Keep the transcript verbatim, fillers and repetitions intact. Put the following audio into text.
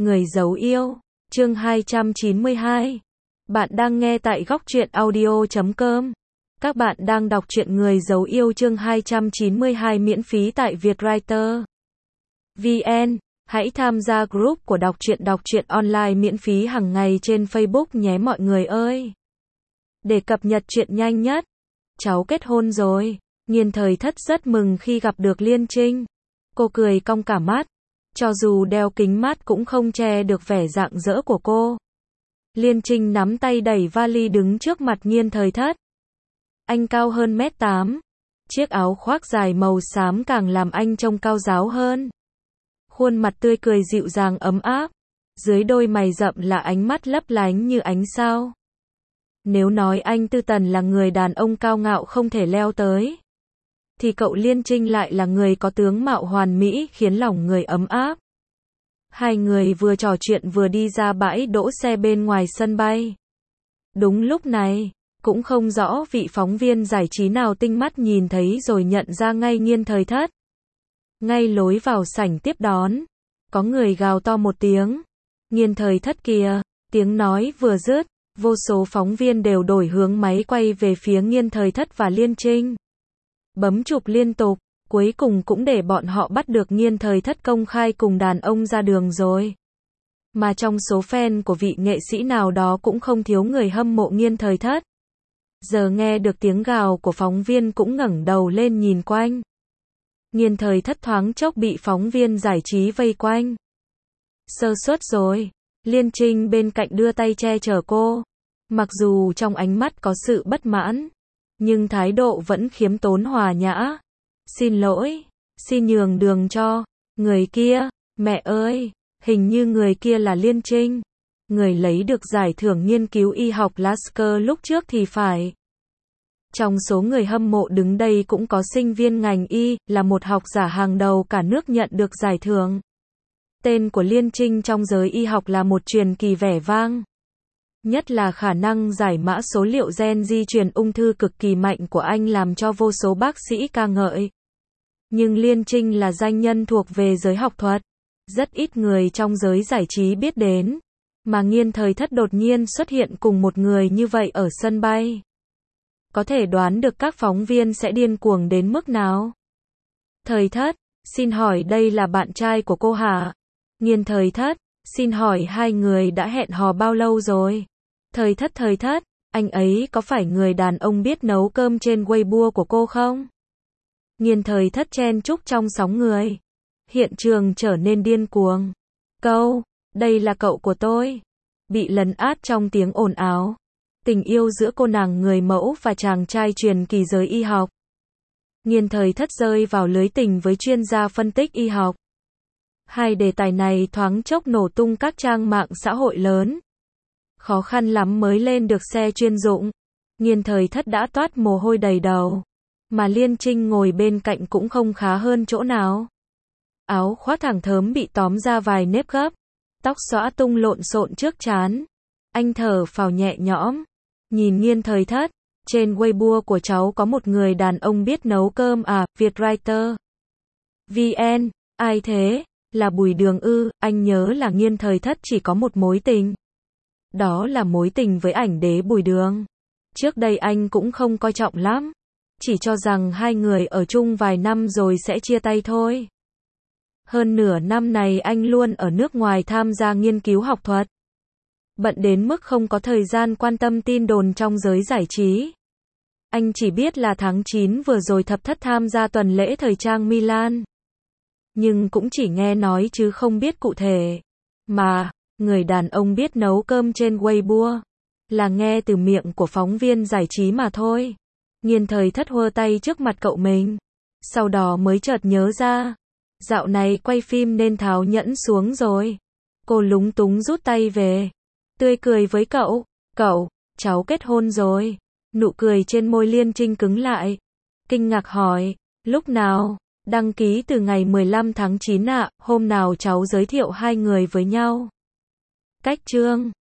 Người giấu yêu, chương hai trăm chín mươi hai. Bạn đang nghe tại góc truyện audio chấm com. Các bạn đang đọc truyện Người giấu yêu chương hai trăm chín mươi hai miễn phí tại Vietwriter vê en. Hãy tham gia group của đọc truyện đọc truyện online miễn phí hàng ngày trên Facebook nhé mọi người ơi. Để cập nhật truyện nhanh nhất. Cháu kết hôn rồi. Nghiên Thời Thất rất mừng khi gặp được Liên Trinh. Cô cười cong cả mắt. Cho dù đeo kính mát cũng không che được vẻ rạng rỡ của cô. Liên Trinh nắm tay đẩy vali đứng trước mặt Nghiên Thời Thất. Anh cao hơn mét tám. Chiếc áo khoác dài màu xám càng làm anh trông cao ráo hơn. Khuôn mặt tươi cười dịu dàng ấm áp. Dưới đôi mày rậm là ánh mắt lấp lánh như ánh sao. Nếu nói anh Tư Tần là người đàn ông cao ngạo không thể leo tới, thì cậu Liên Trinh lại là người có tướng mạo hoàn mỹ khiến lòng người ấm áp. Hai người vừa trò chuyện vừa đi ra bãi đỗ xe bên ngoài sân bay. Đúng lúc này, cũng không rõ vị phóng viên giải trí nào tinh mắt nhìn thấy rồi nhận ra ngay Nghiên Thời Thất. Ngay lối vào sảnh tiếp đón, có người gào to một tiếng. Nghiên Thời Thất kìa, tiếng nói vừa dứt, vô số phóng viên đều đổi hướng máy quay về phía Nghiên Thời Thất và Liên Trinh. Bấm chụp liên tục, cuối cùng cũng để bọn họ bắt được Nghiên Thời Thất công khai cùng đàn ông ra đường rồi. Mà trong số fan của vị nghệ sĩ nào đó cũng không thiếu người hâm mộ Nghiên Thời Thất. Giờ nghe được tiếng gào của phóng viên cũng ngẩng đầu lên nhìn quanh. Nghiên Thời Thất thoáng chốc bị phóng viên giải trí vây quanh. Sơ suất rồi. Liên Trinh bên cạnh đưa tay che chở cô. Mặc dù trong ánh mắt có sự bất mãn, nhưng thái độ vẫn khiêm tốn hòa nhã. Xin lỗi, xin nhường đường cho người kia. Mẹ ơi, hình như người kia là Liên Trinh, người lấy được giải thưởng nghiên cứu y học Lasker lúc trước thì phải. Trong số người hâm mộ đứng đây cũng có sinh viên ngành y, là một học giả hàng đầu cả nước nhận được giải thưởng. Tên của Liên Trinh trong giới y học là một truyền kỳ vẻ vang. Nhất là khả năng giải mã số liệu gen di truyền ung thư cực kỳ mạnh của anh làm cho vô số bác sĩ ca ngợi. Nhưng Liên Trinh là danh nhân thuộc về giới học thuật. Rất ít người trong giới giải trí biết đến. Mà Nghiên Thời Thất đột nhiên xuất hiện cùng một người như vậy ở sân bay. Có thể đoán được các phóng viên sẽ điên cuồng đến mức nào. Thời Thất, xin hỏi đây là bạn trai của cô hả? Nghiên Thời Thất, xin hỏi hai người đã hẹn hò bao lâu rồi? Thời Thất Thời Thất, anh ấy có phải người đàn ông biết nấu cơm trên Weibo của cô không? Nghiên Thời Thất chen chúc trong sóng người. Hiện trường trở nên điên cuồng. Câu, đây là cậu của tôi. Bị lấn át trong tiếng ồn ào. Tình yêu giữa cô nàng người mẫu và chàng trai truyền kỳ giới y học. Nghiên Thời Thất rơi vào lưới tình với chuyên gia phân tích y học. Hai đề tài này thoáng chốc nổ tung các trang mạng xã hội lớn. Khó khăn lắm mới lên được xe chuyên dụng. Nghiên Thời Thất đã toát mồ hôi đầy đầu. Mà Liên Trinh ngồi bên cạnh cũng không khá hơn chỗ nào. Áo khoác thẳng thớm bị tóm ra vài nếp gấp. Tóc xõa tung lộn xộn trước trán. Anh thở phào nhẹ nhõm. Nhìn Nghiên Thời Thất. Trên Weibo của cháu có một người đàn ông biết nấu cơm à, Vietwriter vê en. Ai thế? Là Bùi Đường ư? Anh nhớ là Nghiên Thời Thất chỉ có một mối tình. Đó là mối tình với ảnh đế Bùi Đường. Trước đây anh cũng không coi trọng lắm. Chỉ cho rằng hai người ở chung vài năm rồi sẽ chia tay thôi. Hơn nửa năm này anh luôn ở nước ngoài tham gia nghiên cứu học thuật. Bận đến mức không có thời gian quan tâm tin đồn trong giới giải trí. Anh chỉ biết là tháng chín vừa rồi Thập Thất tham gia tuần lễ thời trang Milan. Nhưng cũng chỉ nghe nói chứ không biết cụ thể. Mà, người đàn ông biết nấu cơm trên Weibo là nghe từ miệng của phóng viên giải trí mà thôi. Nghiên Thời Thất hơ tay trước mặt cậu mình. Sau đó mới chợt nhớ ra. Dạo này quay phim nên tháo nhẫn xuống rồi. Cô lúng túng rút tay về. Tươi cười với cậu. Cậu, cháu kết hôn rồi. Nụ cười trên môi Liên Trinh cứng lại. Kinh ngạc hỏi. Lúc nào? Đăng ký từ ngày mười lăm tháng chín ạ. À, hôm nào cháu giới thiệu hai người với nhau. Cách chương